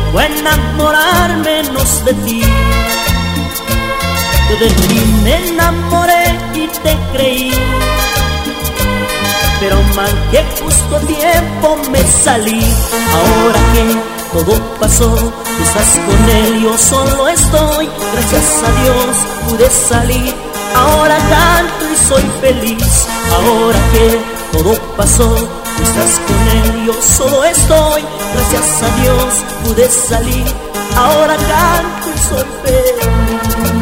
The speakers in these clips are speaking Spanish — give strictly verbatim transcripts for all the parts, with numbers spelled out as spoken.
vuelvo a enamorar menos de ti. Yo de ti me enamoré y te creí, pero mal que justo a tiempo me salí. Ahora que todo pasó, tú estás con él, yo solo estoy. Gracias a Dios pude salir. Ahora canto y soy feliz. Ahora que todo pasó, tú estás con él, yo solo estoy. Gracias a Dios pude salir. Ahora canto y soy feliz.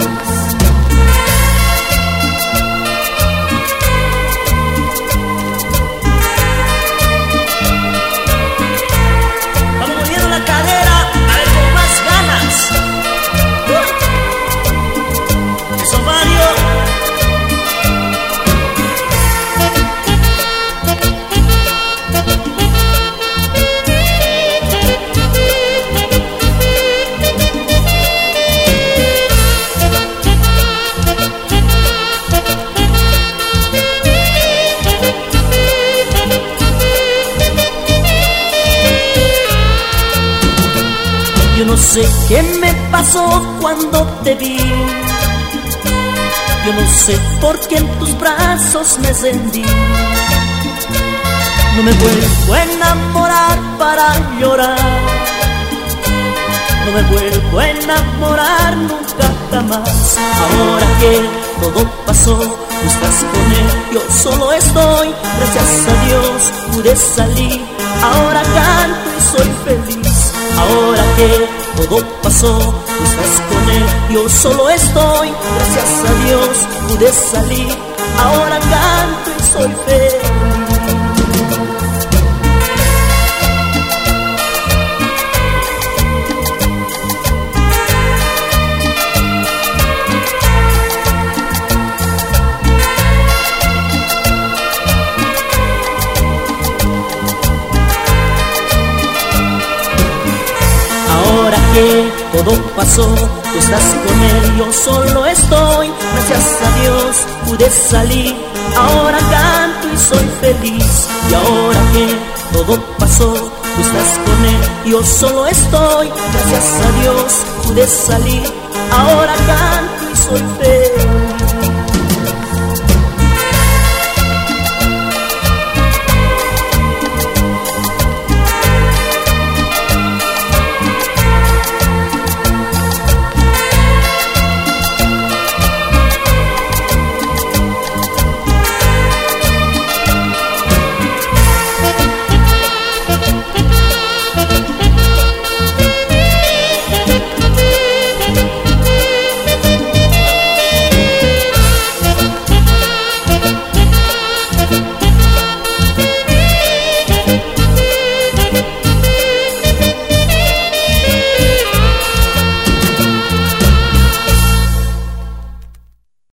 Yo no sé qué me pasó cuando te vi. Yo no sé por qué en tus brazos me sentí. No me vuelvo a enamorar para llorar. No me vuelvo a enamorar nunca jamás. Ahora que todo pasó, tú estás con él, yo solo estoy. Gracias a Dios pude salir. Ahora canto y soy feliz. Ahora que todo pasó, tú estás con él, yo solo estoy. Gracias a Dios pude salir. Ahora canto y soy feliz. Ahora que todo pasó, tú estás con él, yo solo estoy. Gracias a Dios pude salir. Ahora canto y soy feliz. Y ahora que todo pasó, tú estás con él, yo solo estoy. Gracias a Dios pude salir. Ahora canto y soy feliz.